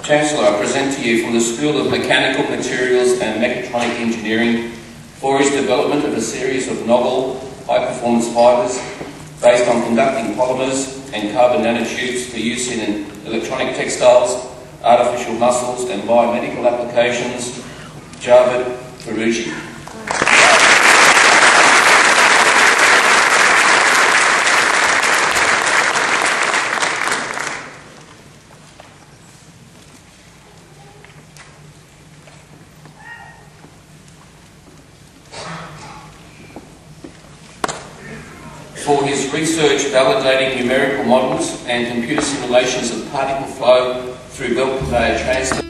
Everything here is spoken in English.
Chancellor, I present to you from the School of Mechanical Materials and Mechatronic Engineering for his development of a series of novel high-performance fibres based on conducting polymers and carbon nanotubes for use in electronic textiles, artificial muscles and biomedical applications, Javed Faruji. For his research validating numerical models and computer simulations of particle flow through belt conveyor transfer.